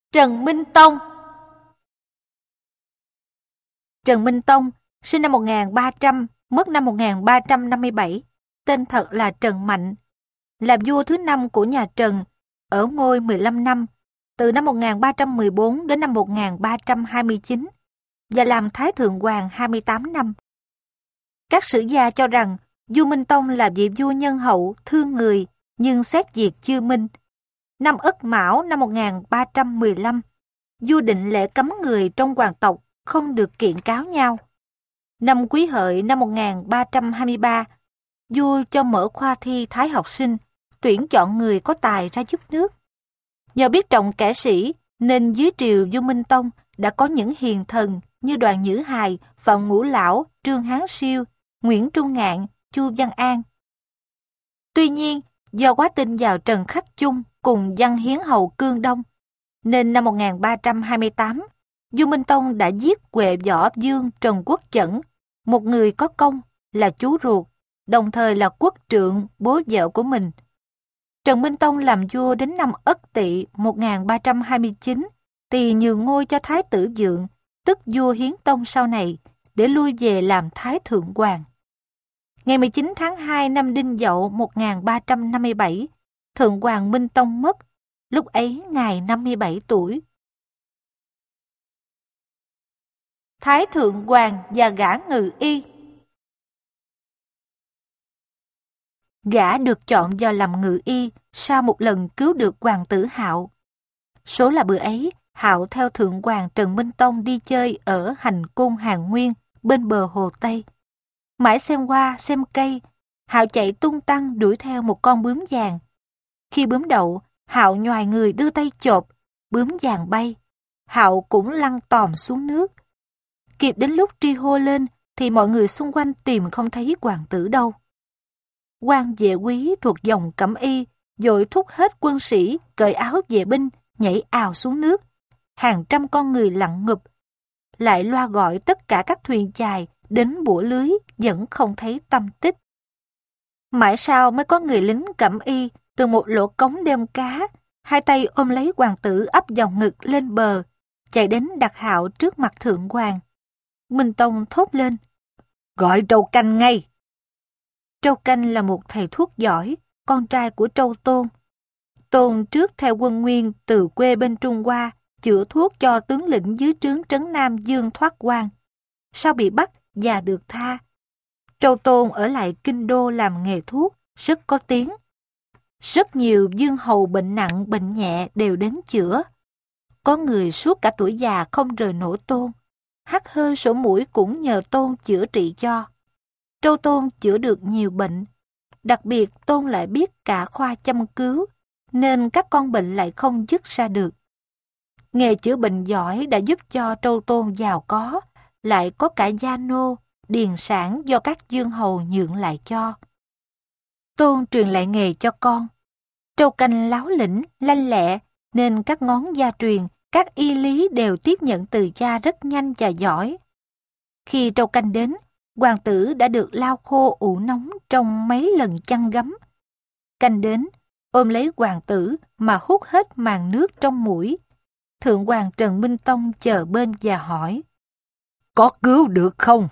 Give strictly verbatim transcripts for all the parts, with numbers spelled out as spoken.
Trần Minh Tông. Trần Minh Tông sinh năm một nghìn ba trăm, mất năm một nghìn ba trăm năm mươi bảy, tên thật là Trần Mạnh, là vua thứ năm của nhà Trần, ở ngôi mười lăm năm, từ năm một nghìn ba trăm mười bốn đến năm một nghìn ba trăm hai mươi chín, và làm Thái Thượng Hoàng hai mươi tám năm. Các sử gia cho rằng vua Minh Tông là vị vua nhân hậu, thương người, nhưng xét việc chưa minh. Năm Ất Mão năm một nghìn ba trăm mười lăm, vua định lễ cấm người trong hoàng tộc không được kiện cáo nhau. Năm Quý Hợi năm một nghìn ba trăm hai mươi ba, vua cho mở khoa thi Thái học sinh, tuyển chọn người có tài ra giúp nước. Nhờ biết trọng kẻ sĩ, nên dưới triều vua Minh Tông đã có những hiền thần như Đoàn Nhữ Hài, Phạm Ngũ Lão, Trương Hán Siêu, Nguyễn Trung Ngạn, Chu Văn An. Tuy nhiên, do quá tin vào Trần Khắc Chung cùng Văn Hiến Hầu Cương Đông, nên năm một nghìn ba trăm hai mươi tám, vua Minh Tông đã giết Huệ Võ Vương Trần Quốc Chẩn, một người có công, là chú ruột, đồng thời là quốc trượng, bố vợ của mình. Trần Minh Tông làm vua đến năm Ất Tỵ một nghìn ba trăm hai mươi chín, thì nhường ngôi cho Thái tử Dượng, tức vua Hiến Tông sau này, để lui về làm Thái Thượng Hoàng. Ngày mười chín tháng hai năm Đinh Dậu một nghìn ba trăm năm mươi bảy, Thượng Hoàng Minh Tông mất, lúc ấy ngài năm mươi bảy tuổi. Thái Thượng Hoàng và gã Ngự Y. Gã được chọn vào làm Ngự Y sau một lần cứu được hoàng tử Hạo. Số là bữa ấy, Hạo theo Thượng Hoàng Trần Minh Tông đi chơi ở hành cung Hàn Nguyên bên bờ hồ Tây. Mãi xem hoa, xem cây, Hạo chạy tung tăng đuổi theo một con bướm vàng. Khi bướm đậu, Hạo nhoài người đưa tay chộp, bướm vàng bay. Hạo cũng lăn tòm xuống nước. Kịp đến lúc tri hô lên thì mọi người xung quanh tìm không thấy hoàng tử đâu. Quan vệ quý thuộc dòng Cẩm Y vội thúc hết quân sĩ cởi áo vệ binh nhảy ào xuống nước. Hàng trăm con người lặn ngụp, lại loa gọi tất cả các thuyền chài đến bủa lưới vẫn không thấy tăm tích. Mãi sau mới có người lính Cẩm Y từ một lỗ cống đem cá, hai tay ôm lấy hoàng tử ấp vào ngực lên bờ, chạy đến đặt Hạo trước mặt Thượng Hoàng. Minh Tông thốt lên: "Gọi Trâu Canh ngay!" Trâu Canh là một thầy thuốc giỏi, con trai của Trâu Tôn. Tôn trước theo quân Nguyên từ quê bên Trung Hoa chữa thuốc cho tướng lĩnh dưới trướng Trấn Nam Dương Thoát Quan. Sau bị bắt và được tha, Trâu Tôn ở lại Kinh Đô làm nghề thuốc, rất có tiếng. Rất nhiều vương hầu bệnh nặng, bệnh nhẹ đều đến chữa. Có người suốt cả tuổi già không rời nổi Tôn. Hắt hơi sổ mũi cũng nhờ Tôn chữa trị cho. Trâu Tôn chữa được nhiều bệnh. Đặc biệt Tôn lại biết cả khoa chăm cứu, nên các con bệnh lại không dứt ra được. Nghề chữa bệnh giỏi đã giúp cho Trâu Tôn giàu có, lại có cả gia nô, điền sản do các vương hầu nhượng lại cho. Tôn truyền lại nghề cho con. Trâu Canh láo lĩnh, lanh lẹ, nên các ngón gia truyền, các y lý đều tiếp nhận từ cha rất nhanh và giỏi. Khi Trâu Canh đến, hoàng tử đã được lau khô ủ nóng trong mấy lần chăn gấm. Canh đến, ôm lấy hoàng tử mà hút hết màn nước trong mũi. Thượng Hoàng Trần Minh Tông chờ bên và hỏi: "Có cứu được không?"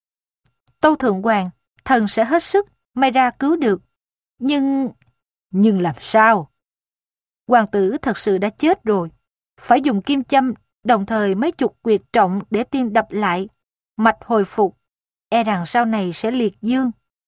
Tâu Thượng Hoàng: "Thần sẽ hết sức, may ra cứu được. Nhưng... nhưng làm sao?" Hoàng tử thật sự đã chết rồi. Phải dùng kim châm, đồng thời mấy chục quyệt trọng để tim đập lại, mạch hồi phục. E rằng sau này sẽ liệt dương.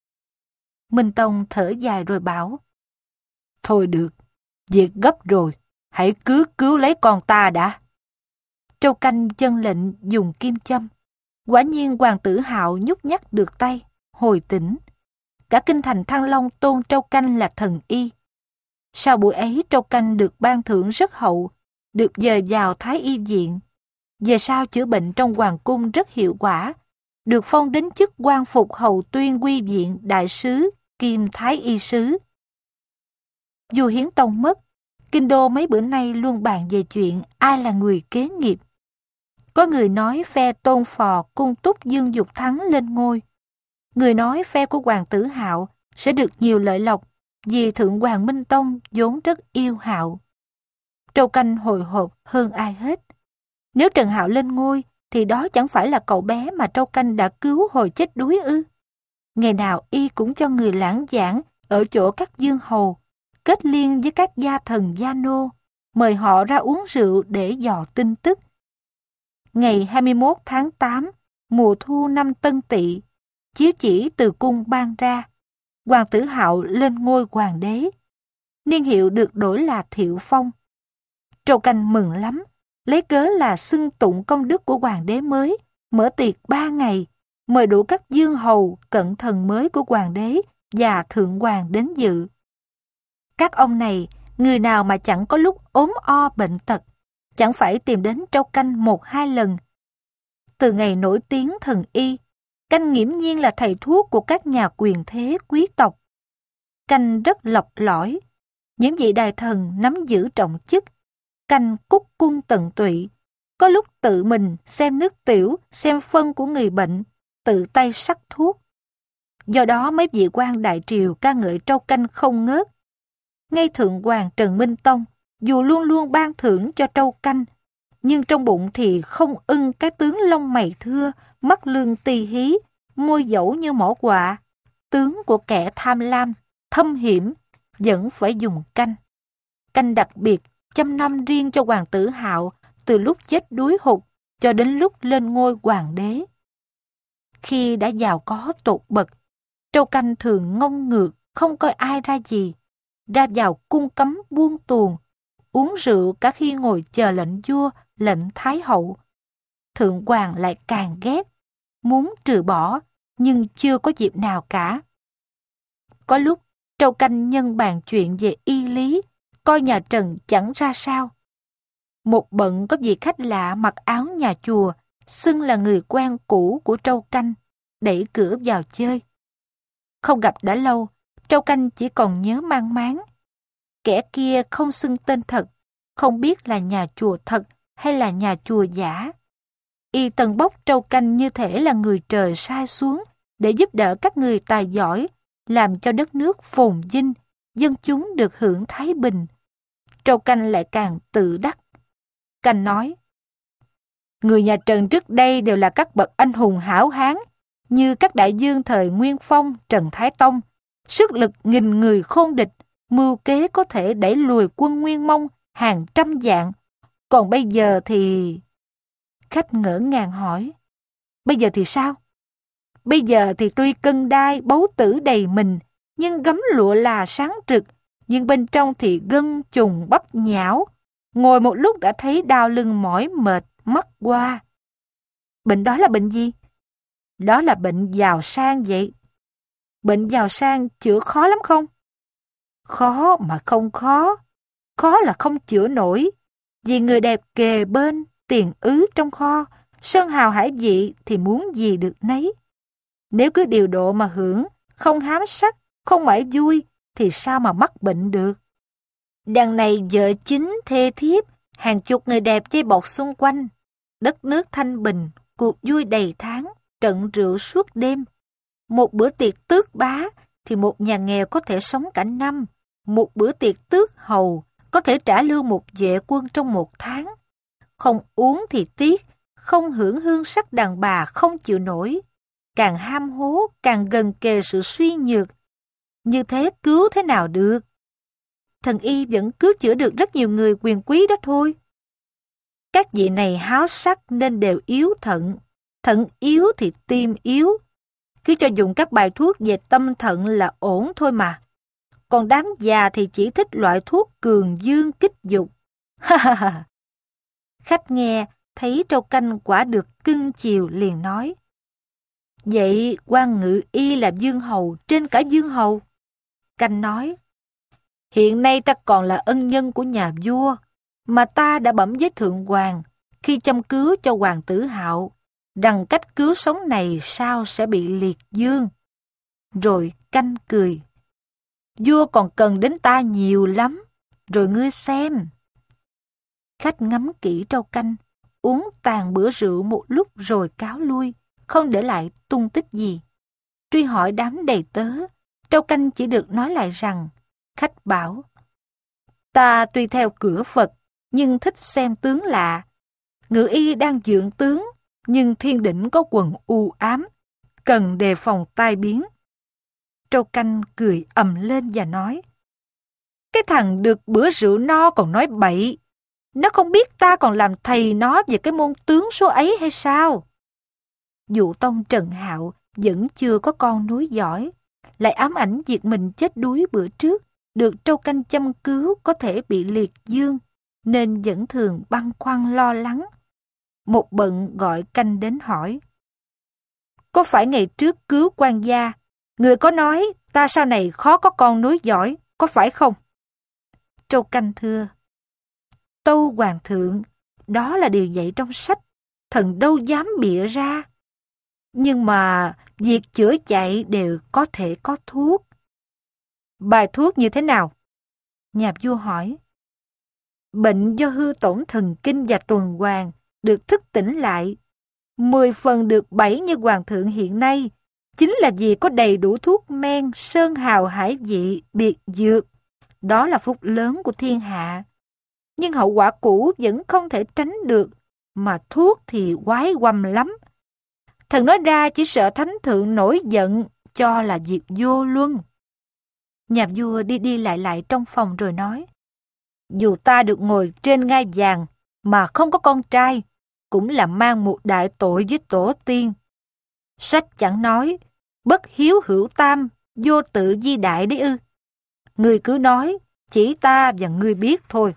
Minh Tông thở dài rồi bảo: "Thôi được, việc gấp rồi, hãy cứ cứu lấy con ta đã." Trâu Canh chân lệnh dùng kim châm. Quả nhiên hoàng tử Hạo nhúc nhắc được tay, hồi tỉnh. Cả kinh thành Thăng Long tôn Trâu Canh là thần y. Sau buổi ấy Trâu Canh được ban thưởng rất hậu, được dời vào Thái Y viện. Về sau chữa bệnh trong hoàng cung rất hiệu quả, được phong đến chức quan phục hầu tuyên quy viện đại sứ kiêm Thái Y sứ. Vua Hiến Tông mất, Kinh Đô mấy bữa nay luôn bàn về chuyện ai là người kế nghiệp. Có người nói phe Tôn Phò cung túc Dương Dục Thắng lên ngôi. Người nói phe của hoàng tử Hạo sẽ được nhiều lợi lộc vì Thượng Hoàng Minh Tông vốn rất yêu Hạo. Trâu Canh hồi hộp hơn ai hết. Nếu Trần Hạo lên ngôi, thì đó chẳng phải là cậu bé mà Trâu Canh đã cứu hồi chết đuối ư? Ngày nào y cũng cho người lãng giảng ở chỗ các dương hầu, kết liên với các gia thần gia nô, mời họ ra uống rượu để dò tin tức. Ngày hai mươi mốt tháng tám, mùa thu năm Tân Tỵ, chiếu chỉ từ cung ban ra, Hoàng tử Hạo lên ngôi hoàng đế. Niên hiệu được đổi là Thiệu Phong. Trâu Canh mừng lắm, lấy cớ là xưng tụng công đức của hoàng đế mới, mở tiệc ba ngày, mời đủ các dương hầu, cận thần mới của hoàng đế và thượng hoàng đến dự. Các ông này, người nào mà chẳng có lúc ốm o bệnh tật, chẳng phải tìm đến Trâu Canh một hai lần. Từ ngày nổi tiếng thần y, Canh nghiễm nhiên là thầy thuốc của các nhà quyền thế quý tộc. Canh rất lọc lõi. Những vị đại thần nắm giữ trọng chức, Canh cúc cung tận tụy, có lúc tự mình xem nước tiểu, xem phân của người bệnh, tự tay sắc thuốc. Do đó mấy vị quan đại triều ca ngợi Trâu Canh không ngớt. Ngay thượng hoàng Trần Minh Tông, dù luôn luôn ban thưởng cho Trâu Canh, nhưng trong bụng thì không ưng cái tướng lông mày thưa, mắt lương tì hí, môi dẫu như mỏ quạ, tướng của kẻ tham lam, thâm hiểm, vẫn phải dùng Canh. Canh đặc biệt chăm nom riêng cho hoàng tử Hạo từ lúc chết đuối hụt cho đến lúc lên ngôi hoàng đế. Khi đã giàu có tột bậc, Trâu Canh thường ngông ngược, không coi ai ra gì, ra vào cung cấm buông tuồng, uống rượu cả khi ngồi chờ lệnh vua, lệnh thái hậu. Thượng hoàng lại càng ghét, muốn trừ bỏ, nhưng chưa có dịp nào cả. Có lúc, Trâu Canh nhân bàn chuyện về y lý, coi nhà Trần chẳng ra sao. Một bận có vị khách lạ mặc áo nhà chùa, xưng là người quen cũ của Trâu Canh, đẩy cửa vào chơi. Không gặp đã lâu, Trâu Canh chỉ còn nhớ mang máng. Kẻ kia không xưng tên thật, không biết là nhà chùa thật hay là nhà chùa giả. Y tần bốc Trâu Canh như thể là người trời sai xuống để giúp đỡ các người tài giỏi, làm cho đất nước phồn vinh, dân chúng được hưởng thái bình. Trâu Canh lại càng tự đắc. Canh nói, người nhà Trần trước đây đều là các bậc anh hùng hảo hán, như các đại dương thời Nguyên Phong, Trần Thái Tông, sức lực nghìn người khôn địch, mưu kế có thể đẩy lùi quân Nguyên Mông hàng trăm vạn. Còn bây giờ thì... Khách ngỡ ngàng hỏi, bây giờ thì sao? Bây giờ thì tuy cân đai, báu tử đầy mình, nhưng gấm lụa là sáng rực, nhưng bên trong thì gân trùng bắp nhão. Ngồi một lúc đã thấy đau lưng mỏi mệt, mắt qua. Bệnh đó là bệnh gì? Đó là bệnh giàu sang vậy. Bệnh giàu sang chữa khó lắm không? Khó mà không khó. Khó là không chữa nổi. Vì người đẹp kề bên, tiền ứ trong kho, sơn hào hải vị thì muốn gì được nấy. Nếu cứ điều độ mà hưởng, không hám sắc, không mãi vui, thì sao mà mắc bệnh được? Đằng này vợ chính, thê thiếp, hàng chục người đẹp dây bọc xung quanh. Đất nước thanh bình, cuộc vui đầy tháng, trận rượu suốt đêm. Một bữa tiệc tước bá thì một nhà nghèo có thể sống cả năm. Một bữa tiệc tước hầu có thể trả lương một vệ quân trong một tháng. Không uống thì tiếc, không hưởng hương sắc đàn bà không chịu nổi. Càng ham hố, càng gần kề sự suy nhược. Như thế cứu thế nào được? Thần y vẫn cứu chữa được rất nhiều người quyền quý đó thôi. Các vị này háo sắc nên đều yếu thận. Thận yếu thì tim yếu. Cứ cho dùng các bài thuốc về tâm thận là ổn thôi mà. Còn đám già thì chỉ thích loại thuốc cường dương kích dục. Ha ha ha. Khách nghe thấy Trâu Canh quả được cưng chiều liền nói. Vậy quan ngự y là dương hầu trên cả dương hầu. Canh nói. Hiện nay ta còn là ân nhân của nhà vua, mà ta đã bẩm với thượng hoàng khi chăm cứu cho hoàng tử Hạo rằng cách cứu sống này sao sẽ bị liệt dương. Rồi Canh cười. Vua còn cần đến ta nhiều lắm, rồi ngươi xem. Khách ngắm kỹ Trâu Canh, uống tàn bữa rượu một lúc rồi cáo lui, không để lại tung tích gì. Truy hỏi đám đầy tớ, Trâu Canh chỉ được nói lại rằng, khách bảo, ta tuy theo cửa Phật, nhưng thích xem tướng lạ. Ngự y đang dưỡng tướng, nhưng thiên đỉnh có quần u ám, cần đề phòng tai biến. Trâu Canh cười ầm lên và nói, cái thằng được bữa rượu no còn nói bậy. Nó không biết ta còn làm thầy nó về cái môn tướng số ấy hay sao? Dụ tông Trần Hạo vẫn chưa có con nối dõi, lại ám ảnh việc mình chết đuối bữa trước, được Trâu Canh chăm cứu có thể bị liệt dương, nên vẫn thường băn khoăn lo lắng. Một bận gọi Canh đến hỏi, có phải ngày trước cứu quan gia, người có nói ta sau này khó có con nối dõi, có phải không? Trâu Canh thưa, tâu hoàng thượng, đó là điều dạy trong sách, thần đâu dám bịa ra. Nhưng mà việc chữa chạy đều có thể có thuốc. Bài thuốc như thế nào? Nhà vua hỏi. Bệnh do hư tổn thần kinh và tuần hoàn được thức tỉnh lại. Mười phần được bảy như hoàng thượng hiện nay, chính là vì có đầy đủ thuốc men, sơn hào hải vị, biệt dược. Đó là phúc lớn của thiên hạ. Nhưng hậu quả cũ vẫn không thể tránh được, mà thuốc thì quái quăm lắm. Thần nói ra chỉ sợ thánh thượng nổi giận, cho là việc vô luân. Nhà vua đi đi lại lại trong phòng rồi nói, dù ta được ngồi trên ngai vàng mà không có con trai, cũng là mang một đại tội với tổ tiên. Sách chẳng nói, bất hiếu hữu tam, vô tự di đại đấy ư. Ngươi cứ nói, chỉ ta và ngươi biết thôi.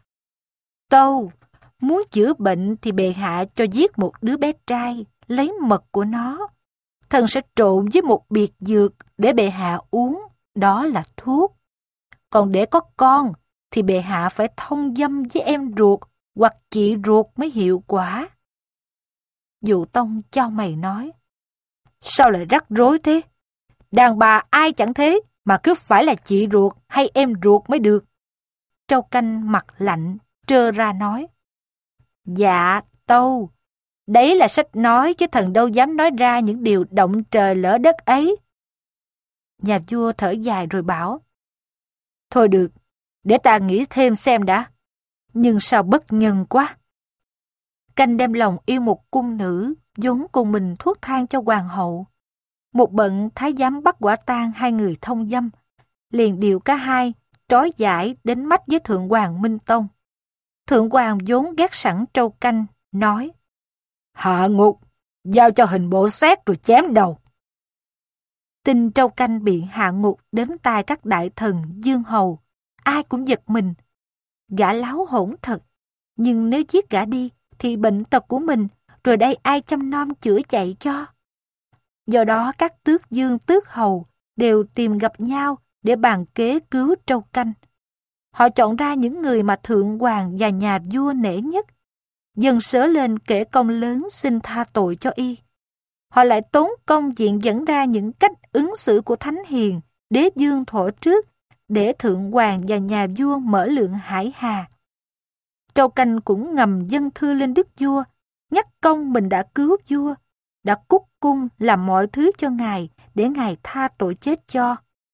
Tâu, muốn chữa bệnh thì bệ hạ cho giết một đứa bé trai, lấy mật của nó. Thần sẽ trộn với một biệt dược để bệ hạ uống, đó là thuốc. Còn để có con thì bệ hạ phải thông dâm với em ruột hoặc chị ruột mới hiệu quả. Dụ tông chau mày nói, sao lại rắc rối thế? Đàn bà ai chẳng thế mà cứ phải là chị ruột hay em ruột mới được. Trâu Canh mặt lạnh, trơ ra nói, dạ tâu, đấy là sách nói chứ thần đâu dám nói ra những điều động trời lỡ đất ấy. Nhà vua thở dài rồi bảo, thôi được, để ta nghĩ thêm xem đã. Nhưng sao bất nhân quá. Canh đem lòng yêu một cung nữ, vốn cùng mình thuốc thang cho hoàng hậu. Một bận thái giám bắt quả tang hai người thông dâm, liền điều cả hai, trói giải đến mắt với Thượng hoàng Minh Tông. Thượng hoàng vốn ghét sẵn Trâu Canh, nói, hạ ngục, giao cho hình bộ xét rồi chém đầu. Tin Trâu Canh bị hạ ngục đến tai các đại thần, dương hầu, ai cũng giật mình. Gã láo hỗn thật, nhưng nếu giết gã đi, thì bệnh tật của mình, rồi đây ai chăm nom chữa chạy cho. Do đó các tước dương tước hầu đều tìm gặp nhau để bàn kế cứu Trâu Canh. Họ chọn ra những người mà thượng hoàng và nhà vua nể nhất, dần sớ lên kể công lớn xin tha tội cho y. Họ lại tốn công diện dẫn ra những cách ứng xử của thánh hiền, đế dương thuở trước, để thượng hoàng và nhà vua mở lượng hải hà. Trâu Canh cũng ngầm dâng thư lên đức vua, nhắc công mình đã cứu vua, đã cúc cung làm mọi thứ cho ngài để ngài tha tội chết cho.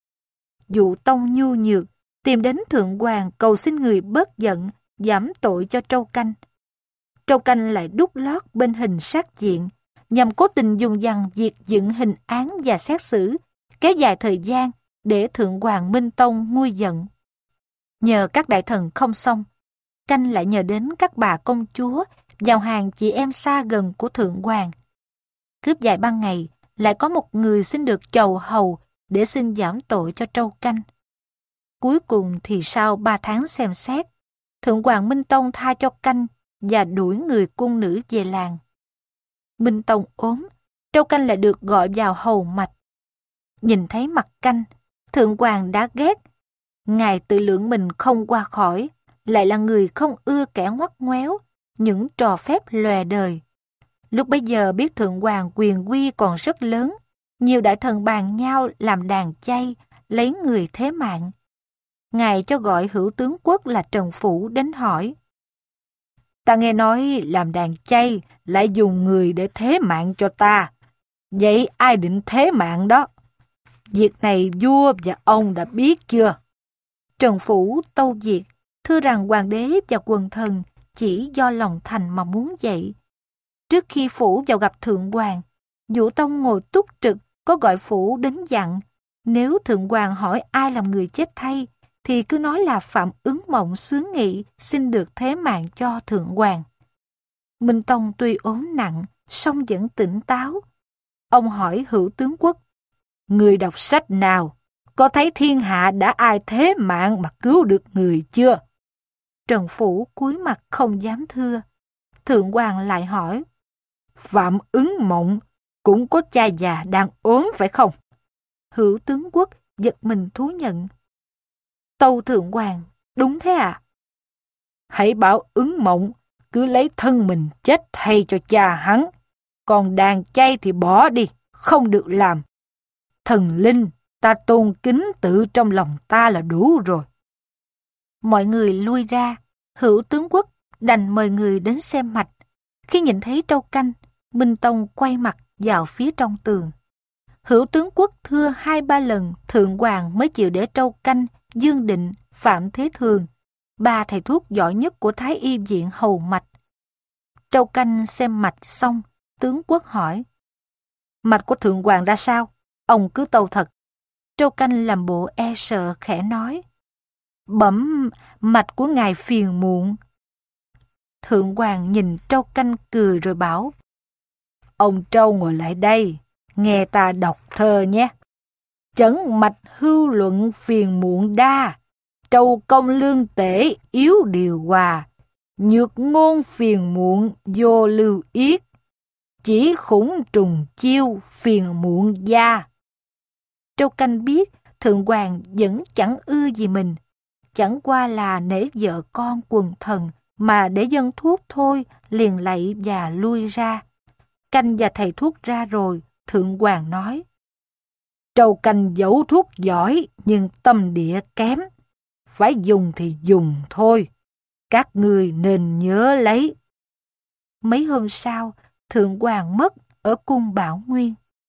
Dụ tông nhu nhược, tìm đến thượng hoàng cầu xin người bớt giận, giảm tội cho Trâu Canh. Trâu Canh lại đút lót bên hình sát diện, nhằm cố tình dùng dằng việc dựng hình án và xét xử, kéo dài thời gian để thượng hoàng Minh Tông nguôi giận. Nhờ các đại thần không xong, Canh lại nhờ đến các bà công chúa vào hàng chị em xa gần của thượng hoàng. Cướp dài ban ngày, lại có một người xin được chầu hầu để xin giảm tội cho Trâu Canh. Cuối cùng thì sau ba tháng xem xét, thượng hoàng Minh Tông tha cho Canh và đuổi người cung nữ về làng. Minh Tông ốm, Trâu Canh lại được gọi vào hầu mạch. Nhìn thấy mặt Canh, thượng hoàng đã ghét. Ngài tự lượng mình không qua khỏi, lại là người không ưa kẻ ngoắt ngoéo, những trò phép lòe đời. Lúc bấy giờ biết thượng hoàng quyền uy còn rất lớn, nhiều đại thần bàn nhau làm đàn chay, lấy người thế mạng. Ngài cho gọi hữu tướng quốc là Trần Phủ đến hỏi. Ta nghe nói làm đàn chay lại dùng người để thế mạng cho ta. Vậy ai định thế mạng đó? Việc này vua và ông đã biết chưa? Trần Phủ tâu việc, thưa rằng hoàng đế và quần thần chỉ do lòng thành mà muốn vậy. Trước khi phủ vào gặp thượng hoàng, Dụ Tông ngồi túc trực, có gọi phủ đến dặn, nếu thượng hoàng hỏi ai làm người chết thay, thì cứ nói là Phạm Ứng Mộng xướng nghị xin được thế mạng cho thượng hoàng. Minh Tông tuy ốm nặng, song vẫn tỉnh táo. Ông hỏi Hữu tướng quốc, người đọc sách nào, có thấy thiên hạ đã ai thế mạng mà cứu được người chưa? Trần Phủ cúi mặt không dám thưa. Thượng hoàng lại hỏi, Phạm Ứng Mộng cũng có cha già đang ốm phải không? Hữu tướng quốc giật mình thú nhận. Tâu thượng hoàng, đúng thế à? Hãy bảo Ứng Mộng cứ lấy thân mình chết thay cho cha hắn, còn đàn chay thì bỏ đi, không được làm. Thần linh ta tôn kính tự trong lòng ta là đủ rồi. Mọi người lui ra, Hữu tướng quốc đành mời người đến xem mạch. Khi nhìn thấy Trâu Canh, Minh Tông quay mặt vào phía trong tường. Hữu tướng quốc thưa hai ba lần, thượng hoàng mới chịu để Trâu Canh, Dương Định, Phạm Thế Thường, ba thầy thuốc giỏi nhất của Thái Y viện hầu mạch. Trâu Canh xem mạch xong, tướng quốc hỏi, mạch của thượng hoàng ra sao? Ông cứ tâu thật. Trâu Canh làm bộ e sợ khẽ nói, bẩm mạch của ngài phiền muộn. Thượng hoàng nhìn Trâu Canh cười rồi bảo, ông Trâu ngồi lại đây, nghe ta đọc thơ nhé. Chẩn mạch hưu luận phiền muộn đa, trâu công lương tể yếu điều hòa, nhược ngôn phiền muộn vô lưu yết, chỉ khủng trùng chiêu phiền muộn gia. Trâu Canh biết thượng hoàng vẫn chẳng ưa gì mình, chẳng qua là nể vợ con quần thần mà để dân thuốc thôi, liền lạy và lui ra. Canh và thầy thuốc ra rồi, thượng hoàng nói, Trâu Canh giấu thuốc giỏi nhưng tâm địa kém, phải dùng thì dùng thôi, các ngươi nên nhớ lấy. Mấy hôm sau, thượng hoàng mất ở cung Bảo Nguyên.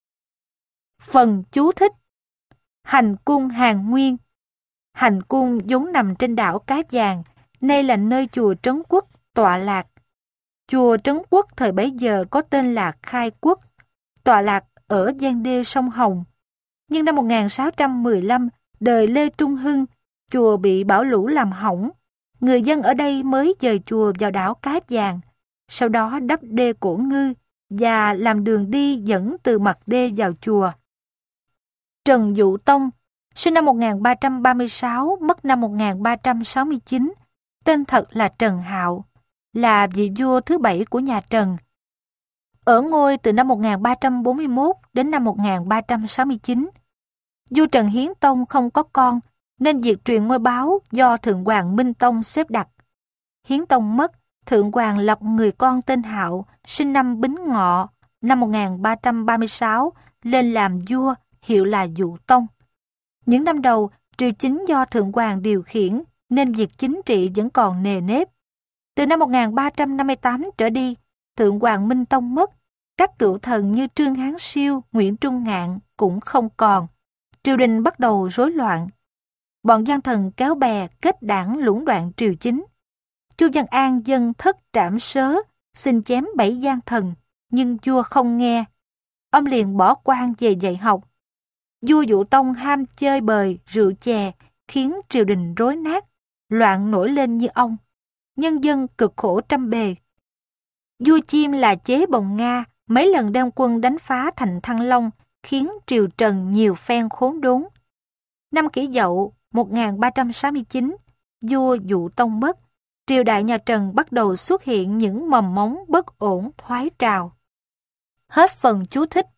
Phần chú thích: Hành cung Hàn Nguyên. Hành cung vốn nằm trên đảo Cái Vàng, nay là nơi chùa Trấn Quốc tọa lạc. Chùa Trấn Quốc thời bấy giờ có tên là Khai Quốc, tọa lạc ở gian đê sông Hồng. Nhưng năm một nghìn sáu trăm mười lăm, đời Lê Trung Hưng, chùa bị bão lũ làm hỏng. Người dân ở đây mới dời chùa vào đảo Cái Vàng, sau đó đắp đê Cổ Ngư và làm đường đi dẫn từ mặt đê vào chùa. Trần Dụ Tông, sinh năm một nghìn ba trăm ba mươi sáu, mất năm một nghìn ba trăm sáu mươi chín, tên thật là Trần Hạo, là vị vua thứ bảy của nhà Trần. Ở ngôi từ năm một nghìn ba trăm bốn mươi mốt đến năm một nghìn ba trăm sáu mươi chín. Vua Trần Hiến Tông không có con, nên việc truyền ngôi báo do Thượng hoàng Minh Tông xếp đặt. Hiến Tông mất, Thượng hoàng lập người con tên Hạo, sinh năm Bính Ngọ, năm một nghìn ba trăm ba mươi sáu, lên làm vua, hiệu là Dụ Tông. Những năm đầu, triều chính do Thượng hoàng điều khiển, nên việc chính trị vẫn còn nề nếp. Từ năm một nghìn ba trăm năm mươi tám trở đi, Thượng hoàng Minh Tông mất, các cựu thần như Trương Hán Siêu, Nguyễn Trung Ngạn cũng không còn. Triều đình bắt đầu rối loạn. Bọn gian thần kéo bè kết đảng lũng đoạn triều chính. Chu Văn An dâng thất trảm sớ, xin chém bảy gian thần, nhưng vua không nghe. Ông liền bỏ quan về dạy học. Vua Dụ Tông ham chơi bời, rượu chè, khiến triều đình rối nát, loạn nổi lên như ông. Nhân dân cực khổ trăm bề. Vua Chiêm là chế Bồng Nga, mấy lần đem quân đánh phá thành Thăng Long, khiến triều Trần nhiều phen khốn đốn. Năm Kỷ Dậu một nghìn ba trăm sáu mươi chín, vua Dụ Tông mất, triều đại nhà Trần bắt đầu xuất hiện những mầm mống bất ổn thoái trào. Hết phần chú thích.